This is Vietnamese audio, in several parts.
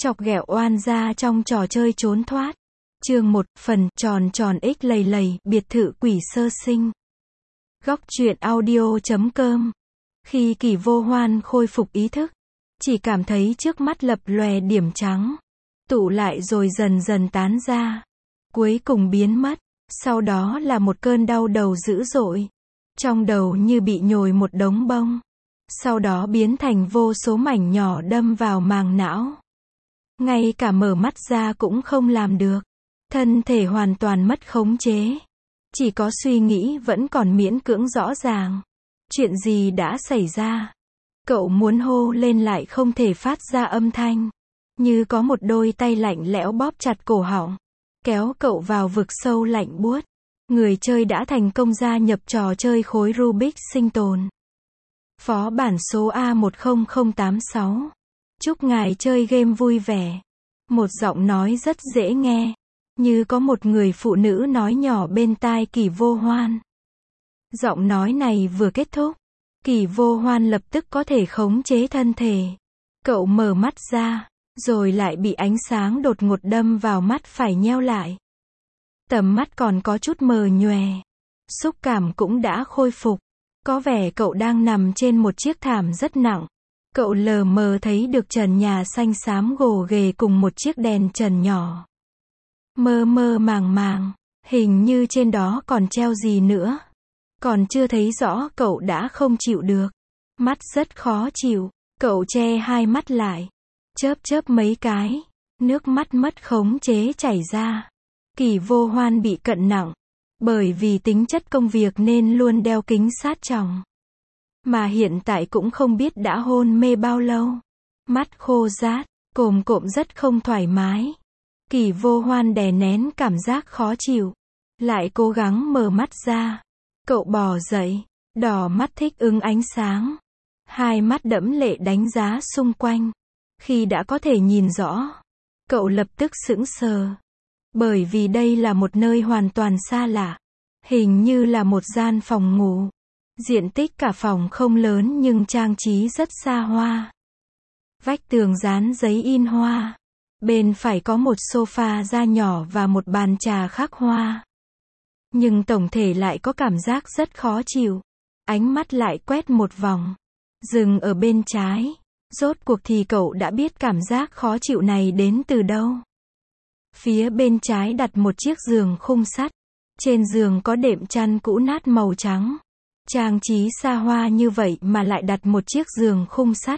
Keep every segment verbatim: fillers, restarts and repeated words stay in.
Chọc ghẹo oan gia trong trò chơi trốn thoát. Chương một, phần, tròn tròn ích lầy lầy, biệt thự quỷ sơ sinh. Góc truyện audio chấm com. Khi Kỷ Vô Hoan khôi phục ý thức, chỉ cảm thấy trước mắt lập lòe điểm trắng, tụ lại rồi dần dần tán ra, cuối cùng biến mất. Sau đó là một cơn đau đầu dữ dội, trong đầu như bị nhồi một đống bông, sau đó biến thành vô số mảnh nhỏ đâm vào màng não. Ngay cả mở mắt ra cũng không làm được, thân thể hoàn toàn mất khống chế, chỉ có suy nghĩ vẫn còn miễn cưỡng rõ ràng. Chuyện gì đã xảy ra? Cậu muốn hô lên lại không thể phát ra âm thanh, như có một đôi tay lạnh lẽo bóp chặt cổ họng, kéo cậu vào vực sâu lạnh buốt. Người chơi đã thành công gia nhập trò chơi khối Rubik sinh tồn. Phó bản số A một không không tám sáu. Chúc ngài chơi game vui vẻ. Một giọng nói rất dễ nghe, như có một người phụ nữ nói nhỏ bên tai Kỷ Vô Hoan. Giọng nói này vừa kết thúc, Kỷ Vô Hoan lập tức có thể khống chế thân thể. Cậu mở mắt ra, rồi lại bị ánh sáng đột ngột đâm vào mắt phải nheo lại. Tầm mắt còn có chút mờ nhòe. Xúc cảm cũng đã khôi phục. Có vẻ cậu đang nằm trên một chiếc thảm rất nặng. Cậu lờ mờ thấy được trần nhà xanh xám gồ ghề cùng một chiếc đèn trần nhỏ. Mơ mơ màng màng, hình như trên đó còn treo gì nữa. Còn chưa thấy rõ cậu đã không chịu được. Mắt rất khó chịu, cậu che hai mắt lại, chớp chớp mấy cái, nước mắt mất khống chế chảy ra. Kỷ Vô Hoan bị cận nặng, bởi vì tính chất công việc nên luôn đeo kính sát tròng. Mà hiện tại cũng không biết đã hôn mê bao lâu. Mắt khô rát, cồm cộm rất không thoải mái. Kỷ Vô Hoan đè nén cảm giác khó chịu, lại cố gắng mở mắt ra. Cậu bò dậy, đỏ mắt thích ứng ánh sáng. Hai mắt đẫm lệ đánh giá xung quanh. Khi đã có thể nhìn rõ, cậu lập tức sững sờ. Bởi vì đây là một nơi hoàn toàn xa lạ. Hình như là một gian phòng ngủ. Diện tích cả phòng không lớn nhưng trang trí rất xa hoa. Vách tường dán giấy in hoa. Bên phải có một sofa da nhỏ và một bàn trà khắc hoa. Nhưng tổng thể lại có cảm giác rất khó chịu. Ánh mắt lại quét một vòng, dừng ở bên trái. Rốt cuộc thì cậu đã biết cảm giác khó chịu này đến từ đâu. Phía bên trái đặt một chiếc giường khung sắt. Trên giường có đệm chăn cũ nát màu trắng. Trang trí xa hoa như vậy mà lại đặt một chiếc giường khung sắt.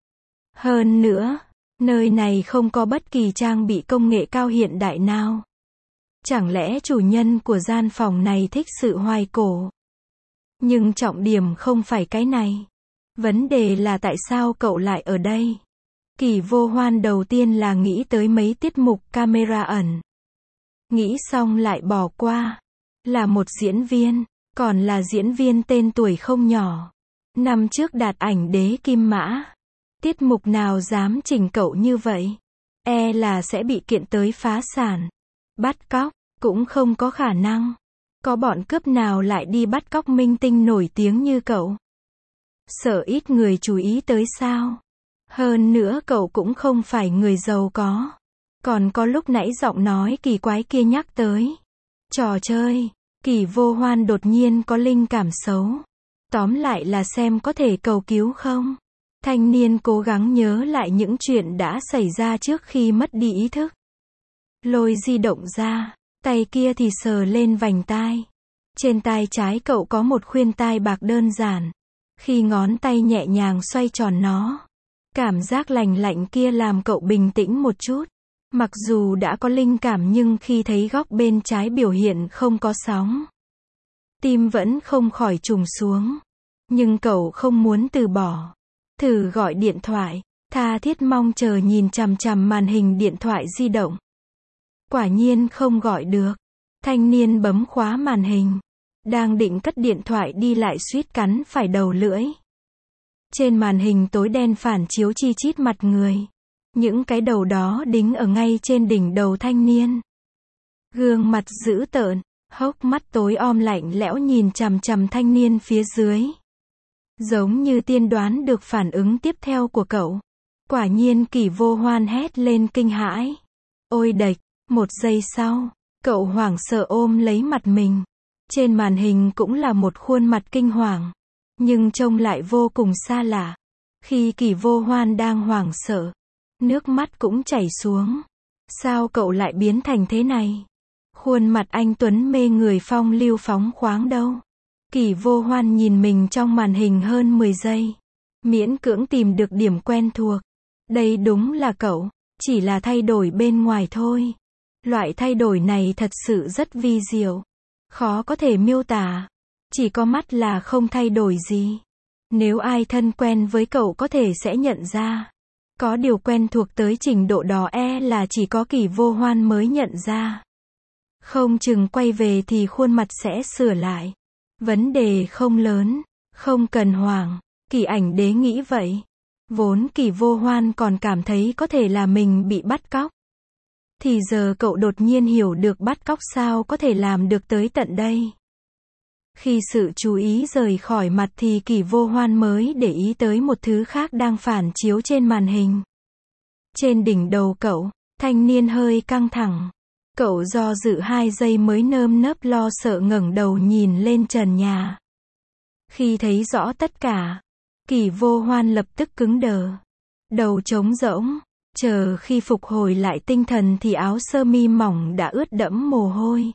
Hơn nữa, nơi này không có bất kỳ trang bị công nghệ cao hiện đại nào. Chẳng lẽ chủ nhân của gian phòng này thích sự hoài cổ? Nhưng trọng điểm không phải cái này. Vấn đề là tại sao cậu lại ở đây? Kỷ Vô Hoan đầu tiên là nghĩ tới mấy tiết mục camera ẩn. Nghĩ xong lại bỏ qua. Là một diễn viên, còn là diễn viên tên tuổi không nhỏ. Năm trước đạt ảnh đế kim mã. Tiết mục nào dám chỉnh cậu như vậy? E là sẽ bị kiện tới phá sản. Bắt cóc, cũng không có khả năng. Có bọn cướp nào lại đi bắt cóc minh tinh nổi tiếng như cậu? Sợ ít người chú ý tới sao? Hơn nữa cậu cũng không phải người giàu có. Còn có lúc nãy giọng nói kỳ quái kia nhắc tới trò chơi. Kỷ Vô Hoan đột nhiên có linh cảm xấu. Tóm lại là xem có thể cầu cứu không. Thanh niên cố gắng nhớ lại những chuyện đã xảy ra trước khi mất đi ý thức. Lôi di động ra, tay kia thì sờ lên vành tai. Trên tai trái cậu có một khuyên tai bạc đơn giản. Khi ngón tay nhẹ nhàng xoay tròn nó, cảm giác lành lạnh kia làm cậu bình tĩnh một chút. Mặc dù đã có linh cảm nhưng khi thấy góc bên trái biểu hiện không có sóng, tim vẫn không khỏi trùng xuống. Nhưng cậu không muốn từ bỏ. Thử gọi điện thoại, tha thiết mong chờ nhìn chằm chằm màn hình điện thoại di động. Quả nhiên không gọi được. Thanh niên bấm khóa màn hình. Đang định cất điện thoại đi lại suýt cắn phải đầu lưỡi. Trên màn hình tối đen phản chiếu chi chít mặt người. Những cái đầu đó đính ở ngay trên đỉnh đầu thanh niên. Gương mặt dữ tợn, hốc mắt tối om lạnh lẽo nhìn chằm chằm thanh niên phía dưới. Giống như tiên đoán được phản ứng tiếp theo của cậu. Quả nhiên Kỷ Vô Hoan hét lên kinh hãi. Ôi đệch, một giây sau, cậu hoảng sợ ôm lấy mặt mình. Trên màn hình cũng là một khuôn mặt kinh hoàng, nhưng trông lại vô cùng xa lạ. Khi Kỷ Vô Hoan đang hoảng sợ, nước mắt cũng chảy xuống. Sao cậu lại biến thành thế này? Khuôn mặt anh tuấn mê người phong lưu phóng khoáng đâu. Kỷ Vô Hoan nhìn mình trong màn hình hơn mười giây, miễn cưỡng tìm được điểm quen thuộc. Đây đúng là cậu, chỉ là thay đổi bên ngoài thôi. Loại thay đổi này thật sự rất vi diệu, khó có thể miêu tả. Chỉ có mắt là không thay đổi gì. Nếu ai thân quen với cậu có thể sẽ nhận ra. Có điều quen thuộc tới trình độ đó e là chỉ có Kỷ Vô Hoan mới nhận ra. Không chừng quay về thì khuôn mặt sẽ sửa lại. Vấn đề không lớn, không cần hoảng. Kỷ Ảnh Đế nghĩ vậy. Vốn Kỷ Vô Hoan còn cảm thấy có thể là mình bị bắt cóc. Thì giờ cậu đột nhiên hiểu được bắt cóc sao có thể làm được tới tận đây. Khi sự chú ý rời khỏi mặt thì Kỷ Vô Hoan mới để ý tới một thứ khác đang phản chiếu trên màn hình. Trên đỉnh đầu cậu, thanh niên hơi căng thẳng. Cậu do dự hai giây mới nơm nớp lo sợ ngẩng đầu nhìn lên trần nhà. Khi thấy rõ tất cả, Kỷ Vô Hoan lập tức cứng đờ. Đầu trống rỗng, chờ khi phục hồi lại tinh thần thì áo sơ mi mỏng đã ướt đẫm mồ hôi.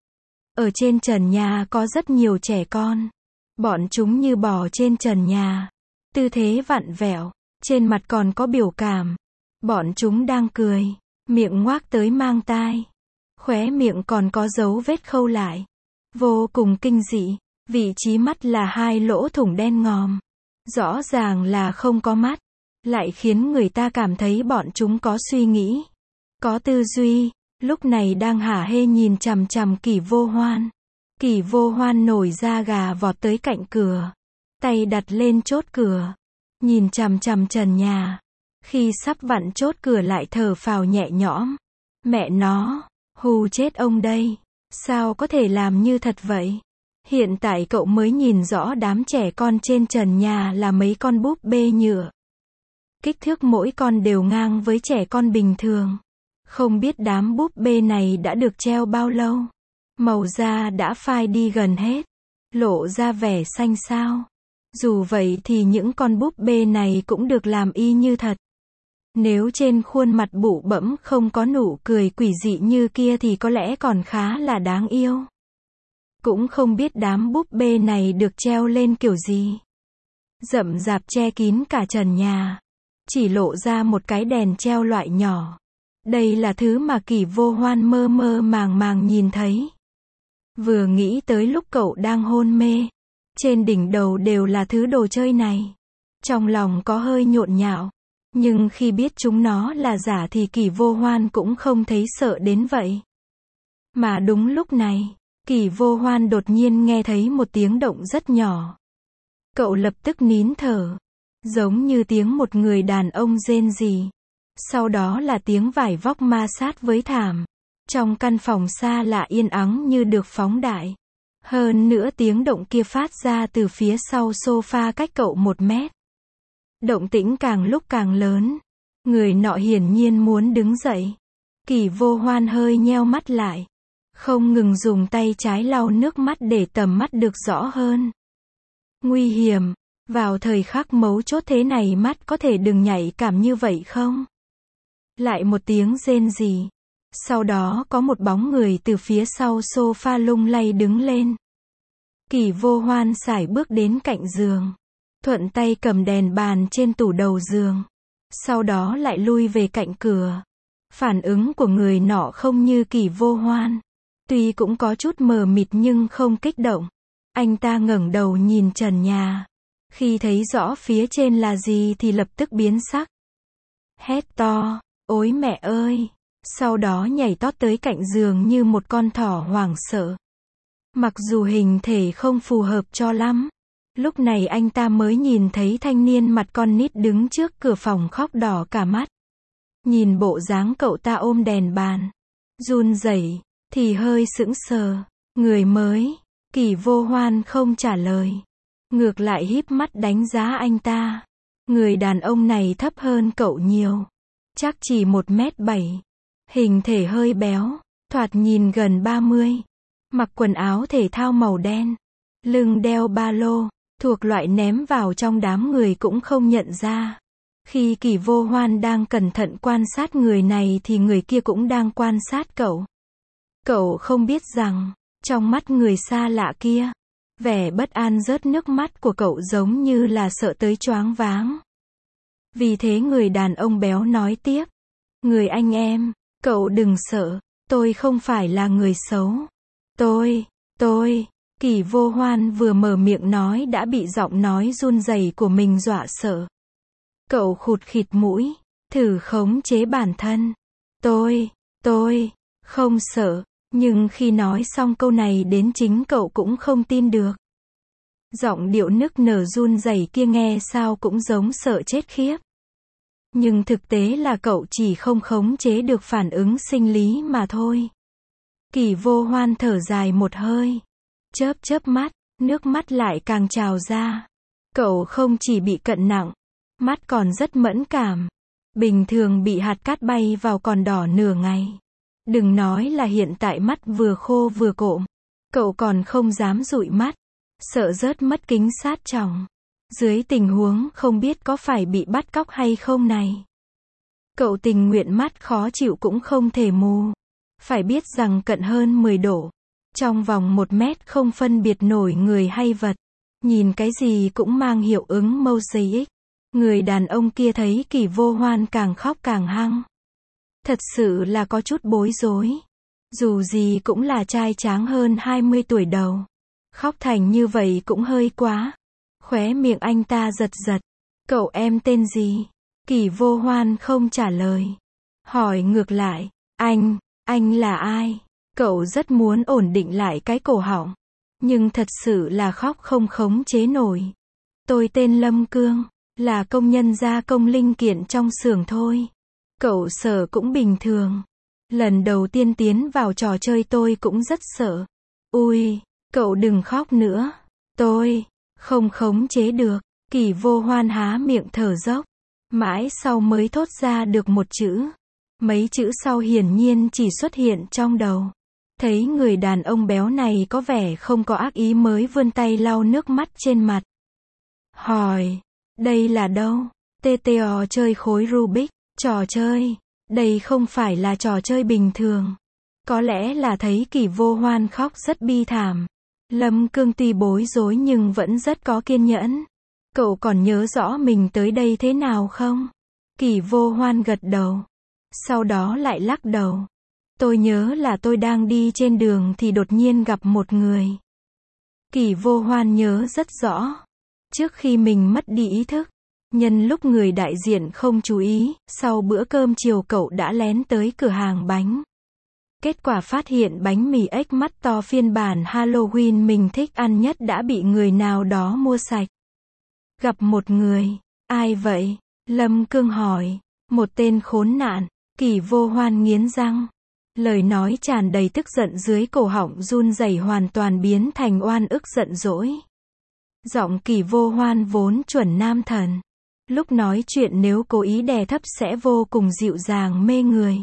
Ở trên trần nhà có rất nhiều trẻ con. Bọn chúng như bò trên trần nhà. Tư thế vặn vẹo, trên mặt còn có biểu cảm. Bọn chúng đang cười, miệng ngoác tới mang tai. Khóe miệng còn có dấu vết khâu lại. Vô cùng kinh dị, vị trí mắt là hai lỗ thủng đen ngòm. Rõ ràng là không có mắt, lại khiến người ta cảm thấy bọn chúng có suy nghĩ, có tư duy. Lúc này đang hả hê nhìn chằm chằm Kỷ Vô Hoan. Kỷ Vô Hoan nổi da gà vọt tới cạnh cửa, tay đặt lên chốt cửa, nhìn chằm chằm trần nhà. Khi sắp vặn chốt cửa lại thở phào nhẹ nhõm. Mẹ nó, hù chết ông đây. Sao có thể làm như thật vậy? Hiện tại cậu mới nhìn rõ đám trẻ con trên trần nhà là mấy con búp bê nhựa. Kích thước mỗi con đều ngang với trẻ con bình thường. Không biết đám búp bê này đã được treo bao lâu. Màu da đã phai đi gần hết, lộ ra vẻ xanh xao. Dù vậy thì những con búp bê này cũng được làm y như thật. Nếu trên khuôn mặt bụ bẫm không có nụ cười quỷ dị như kia thì có lẽ còn khá là đáng yêu. Cũng không biết đám búp bê này được treo lên kiểu gì. Rậm rạp che kín cả trần nhà. Chỉ lộ ra một cái đèn treo loại nhỏ. Đây là thứ mà Kỷ Vô Hoan mơ mơ màng màng nhìn thấy. Vừa nghĩ tới lúc cậu đang hôn mê, trên đỉnh đầu đều là thứ đồ chơi này. Trong lòng có hơi nhộn nhạo. Nhưng khi biết chúng nó là giả thì Kỷ Vô Hoan cũng không thấy sợ đến vậy. Mà đúng lúc này, Kỷ Vô Hoan đột nhiên nghe thấy một tiếng động rất nhỏ. Cậu lập tức nín thở. Giống như tiếng một người đàn ông rên rỉ. Sau đó là tiếng vải vóc ma sát với thảm. Trong căn phòng xa lạ yên ắng như được phóng đại. Hơn nữa tiếng động kia phát ra từ phía sau sofa cách cậu một mét. Động tĩnh càng lúc càng lớn. Người nọ hiển nhiên muốn đứng dậy. Kỷ Vô Hoan hơi nheo mắt lại. Không ngừng dùng tay trái lau nước mắt để tầm mắt được rõ hơn. Nguy hiểm. Vào thời khắc mấu chốt thế này mắt có thể đừng nhạy cảm như vậy không? Lại một tiếng rên rỉ. Sau đó có một bóng người từ phía sau sofa lung lay đứng lên. Kỷ Vô Hoan sải bước đến cạnh giường. Thuận tay cầm đèn bàn trên tủ đầu giường. Sau đó lại lui về cạnh cửa. Phản ứng của người nọ không như Kỷ Vô Hoan. Tuy cũng có chút mờ mịt nhưng không kích động. Anh ta ngẩng đầu nhìn trần nhà. Khi thấy rõ phía trên là gì thì lập tức biến sắc. Hét to, ôi mẹ ơi! Sau đó nhảy tót tới cạnh giường như một con thỏ hoảng sợ. Mặc dù hình thể không phù hợp cho lắm. Lúc này anh ta mới nhìn thấy thanh niên mặt con nít đứng trước cửa phòng khóc đỏ cả mắt. Nhìn bộ dáng cậu ta ôm đèn bàn, run rẩy, thì hơi sững sờ. Người mới, Kỷ Vô Hoan không trả lời. Ngược lại híp mắt đánh giá anh ta. Người đàn ông này thấp hơn cậu nhiều. Chắc chỉ một mét bảy. Hình thể hơi béo, thoạt nhìn gần ba mươi. Mặc quần áo thể thao màu đen. Lưng đeo ba lô, thuộc loại ném vào trong đám người cũng không nhận ra. Khi Kỷ Vô Hoan đang cẩn thận quan sát người này thì người kia cũng đang quan sát cậu. Cậu không biết rằng, trong mắt người xa lạ kia, vẻ bất an rớt nước mắt của cậu giống như là sợ tới choáng váng. Vì thế người đàn ông béo nói tiếp. Người anh em, cậu đừng sợ, tôi không phải là người xấu. Tôi, tôi, Kỷ Vô Hoan vừa mở miệng nói đã bị giọng nói run rẩy của mình dọa sợ. Cậu khụt khịt mũi, thử khống chế bản thân. Tôi, tôi, không sợ, nhưng khi nói xong câu này đến chính cậu cũng không tin được. Giọng điệu nức nở run rẩy kia nghe sao cũng giống sợ chết khiếp. Nhưng thực tế là cậu chỉ không khống chế được phản ứng sinh lý mà thôi. Kỷ Vô Hoan thở dài một hơi. Chớp chớp mắt, nước mắt lại càng trào ra. Cậu không chỉ bị cận nặng, mắt còn rất mẫn cảm. Bình thường bị hạt cát bay vào còn đỏ nửa ngày. Đừng nói là hiện tại mắt vừa khô vừa cộm. Cậu còn không dám dụi mắt. Sợ rớt mất kính sát tròng. Dưới tình huống không biết có phải bị bắt cóc hay không này. Cậu tình nguyện mắt khó chịu cũng không thể mù. Phải biết rằng cận hơn mười độ. Trong vòng một mét không phân biệt nổi người hay vật. Nhìn cái gì cũng mang hiệu ứng mosaic. Người đàn ông kia thấy Kỷ Vô Hoan càng khóc càng hăng. Thật sự là có chút bối rối. Dù gì cũng là trai tráng hơn hai mươi tuổi đầu. Khóc thành như vậy cũng hơi quá. Khóe miệng anh ta giật giật. Cậu em tên gì? Kỷ Vô Hoan không trả lời. Hỏi ngược lại. Anh, anh là ai? Cậu rất muốn ổn định lại cái cổ họng. Nhưng thật sự là khóc không khống chế nổi. Tôi tên Lâm Cương. Là công nhân gia công linh kiện trong xưởng thôi. Cậu sợ cũng bình thường. Lần đầu tiên tiến vào trò chơi tôi cũng rất sợ. Ui, cậu đừng khóc nữa. Tôi không khống chế được. Kỷ Vô Hoan há miệng thở dốc. Mãi sau mới thốt ra được một chữ. Mấy chữ sau hiển nhiên chỉ xuất hiện trong đầu. Thấy người đàn ông béo này có vẻ không có ác ý mới vươn tay lau nước mắt trên mặt. Hỏi, đây là đâu? tê tê o chơi khối Rubik, trò chơi. Đây không phải là trò chơi bình thường. Có lẽ là thấy Kỷ Vô Hoan khóc rất bi thảm. Lâm Cương tuy bối rối nhưng vẫn rất có kiên nhẫn. Cậu còn nhớ rõ mình tới đây thế nào không? Kỷ Vô Hoan gật đầu. Sau đó lại lắc đầu. Tôi nhớ là tôi đang đi trên đường thì đột nhiên gặp một người. Kỷ Vô Hoan nhớ rất rõ. Trước khi mình mất đi ý thức, nhân lúc người đại diện không chú ý, sau bữa cơm chiều cậu đã lén tới cửa hàng bánh. Kết quả phát hiện bánh mì ếch mắt to phiên bản Halloween mình thích ăn nhất đã bị người nào đó mua sạch. Gặp một người. Ai vậy? Lâm Cương hỏi. Một tên khốn nạn. Kỷ Vô Hoan nghiến răng. Lời nói tràn đầy tức giận dưới cổ họng run rẩy hoàn toàn biến thành oan ức giận dỗi. Giọng Kỷ Vô Hoan vốn chuẩn nam thần. Lúc nói chuyện nếu cố ý đè thấp sẽ vô cùng dịu dàng mê người.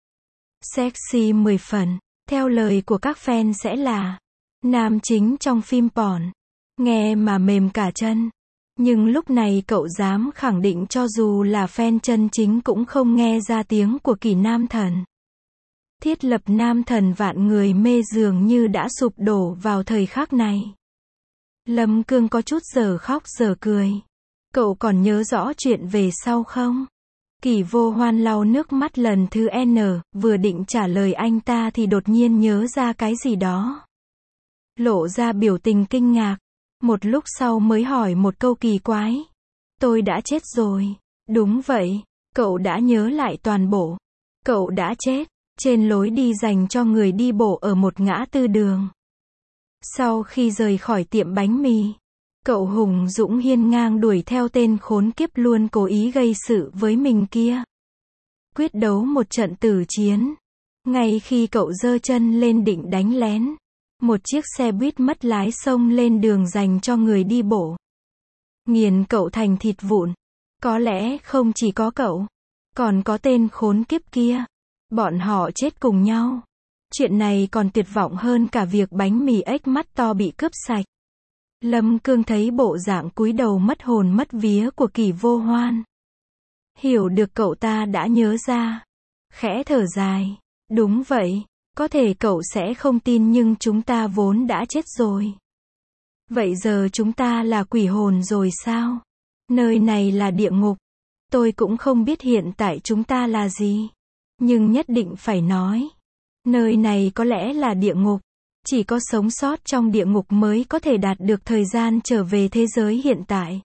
Sexy mười phần. Theo lời của các fan sẽ là nam chính trong phim porn. Nghe mà mềm cả chân. Nhưng lúc này cậu dám khẳng định cho dù là fan chân chính cũng không nghe ra tiếng của Kỷ nam thần. Thiết lập nam thần vạn người mê dường như đã sụp đổ vào thời khắc này. Lâm Cương có chút giờ khóc giờ cười. Cậu còn nhớ rõ chuyện về sau không? Kỷ Vô Hoan lau nước mắt lần thứ N, vừa định trả lời anh ta thì đột nhiên nhớ ra cái gì đó. Lộ ra biểu tình kinh ngạc. Một lúc sau mới hỏi một câu kỳ quái. Tôi đã chết rồi. Đúng vậy, cậu đã nhớ lại toàn bộ. Cậu đã chết trên lối đi dành cho người đi bộ ở một ngã tư đường. Sau khi rời khỏi tiệm bánh mì, cậu hùng dũng hiên ngang đuổi theo tên khốn kiếp luôn cố ý gây sự với mình kia. Quyết đấu một trận tử chiến. Ngay khi cậu giơ chân lên định đánh lén, một chiếc xe buýt mất lái xông lên đường dành cho người đi bộ. Nghiền cậu thành thịt vụn. Có lẽ không chỉ có cậu, còn có tên khốn kiếp kia. Bọn họ chết cùng nhau. Chuyện này còn tuyệt vọng hơn cả việc bánh mì ếch mắt to bị cướp sạch. Lâm Cương thấy bộ dạng cúi đầu mất hồn mất vía của Kỷ Vô Hoan. Hiểu được cậu ta đã nhớ ra. Khẽ thở dài. Đúng vậy, có thể cậu sẽ không tin nhưng chúng ta vốn đã chết rồi. Vậy giờ chúng ta là quỷ hồn rồi sao? Nơi này là địa ngục. Tôi cũng không biết hiện tại chúng ta là gì. Nhưng nhất định phải nói. Nơi này có lẽ là địa ngục. Chỉ có sống sót trong địa ngục mới có thể đạt được thời gian trở về thế giới hiện tại.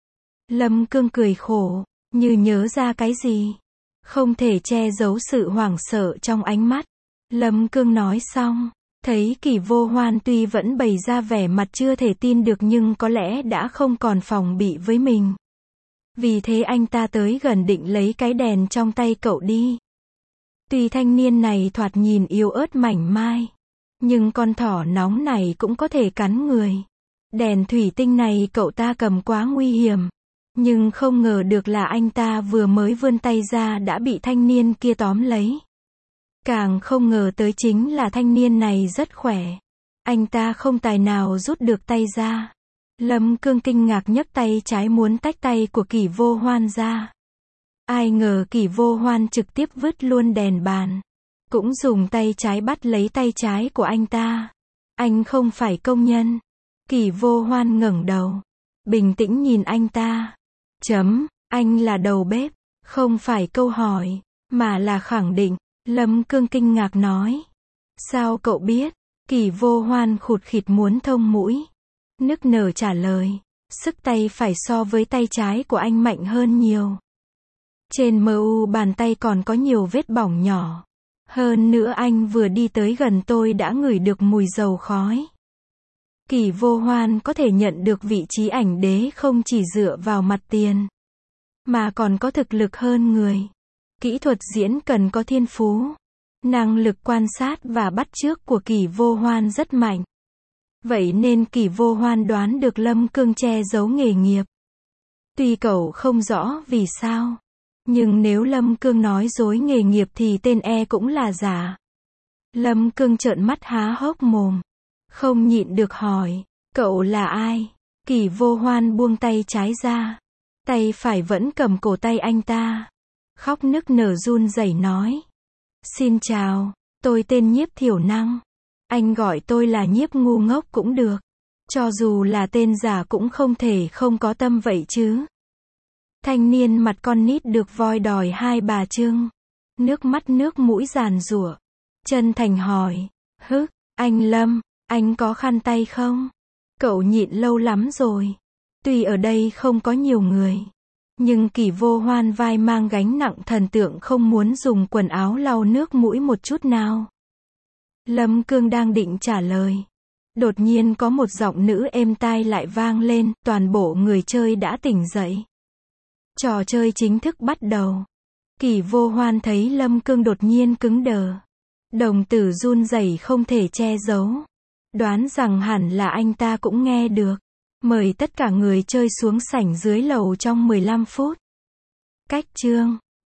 Lâm Cương cười khổ, như nhớ ra cái gì. Không thể che giấu sự hoảng sợ trong ánh mắt. Lâm Cương nói xong, thấy Kỷ Vô Hoan tuy vẫn bày ra vẻ mặt chưa thể tin được nhưng có lẽ đã không còn phòng bị với mình. Vì thế anh ta tới gần định lấy cái đèn trong tay cậu đi. Tuy thanh niên này thoạt nhìn yếu ớt mảnh mai, nhưng con thỏ nóng này cũng có thể cắn người. Đèn thủy tinh này cậu ta cầm quá nguy hiểm. Nhưng không ngờ được là anh ta vừa mới vươn tay ra đã bị thanh niên kia tóm lấy. Càng không ngờ tới chính là thanh niên này rất khỏe. Anh ta không tài nào rút được tay ra. Lâm Cương kinh ngạc nhấc tay trái muốn tách tay của Kỷ Vô Hoan ra. Ai ngờ Kỷ Vô Hoan trực tiếp vứt luôn đèn bàn. Cũng dùng tay trái bắt lấy tay trái của anh ta. Anh không phải công nhân. Kỷ Vô Hoan ngẩng đầu. Bình tĩnh nhìn anh ta. Chấm, anh là đầu bếp. Không phải câu hỏi, mà là khẳng định. Lâm Cương kinh ngạc nói. Sao cậu biết? Kỷ Vô Hoan khụt khịt muốn thông mũi. Nức nở trả lời. Sức tay phải so với tay trái của anh mạnh hơn nhiều. Trên mu bàn tay còn có nhiều vết bỏng nhỏ. Hơn nữa anh vừa đi tới gần tôi đã ngửi được mùi dầu khói. Kỷ Vô Hoan có thể nhận được vị trí ảnh đế không chỉ dựa vào mặt tiền, mà còn có thực lực hơn người. Kỹ thuật diễn cần có thiên phú. Năng lực quan sát và bắt chước của Kỷ Vô Hoan rất mạnh. Vậy nên Kỷ Vô Hoan đoán được Lâm Cương che giấu nghề nghiệp. Tuy cậu không rõ vì sao, nhưng nếu Lâm Cương nói dối nghề nghiệp thì tên e cũng là giả. Lâm Cương trợn mắt há hốc mồm. Không nhịn được hỏi, cậu là ai? Kỷ Vô Hoan buông tay trái ra. Tay phải vẫn cầm cổ tay anh ta. Khóc nức nở run rẩy nói. Xin chào, tôi tên Nhiếp Thiểu Năng. Anh gọi tôi là Nhiếp ngu ngốc cũng được. Cho dù là tên giả cũng không thể không có tâm vậy chứ. Thanh niên mặt con nít được voi đòi hai bà trưng. Nước mắt nước mũi giàn giụa. Chân thành hỏi. Hứ, anh Lâm, anh có khăn tay không? Cậu nhịn lâu lắm rồi. Tuy ở đây không có nhiều người, nhưng Kỷ Vô Hoan vai mang gánh nặng thần tượng không muốn dùng quần áo lau nước mũi một chút nào. Lâm Cương đang định trả lời. Đột nhiên có một giọng nữ êm tai lại vang lên, toàn bộ người chơi đã tỉnh dậy. Trò chơi chính thức bắt đầu. Kỷ Vô Hoan thấy Lâm Cương đột nhiên cứng đờ. Đồng tử run rẩy không thể che giấu. Đoán rằng hẳn là anh ta cũng nghe được. Mời tất cả người chơi xuống sảnh dưới lầu trong mười lăm phút. Cách chương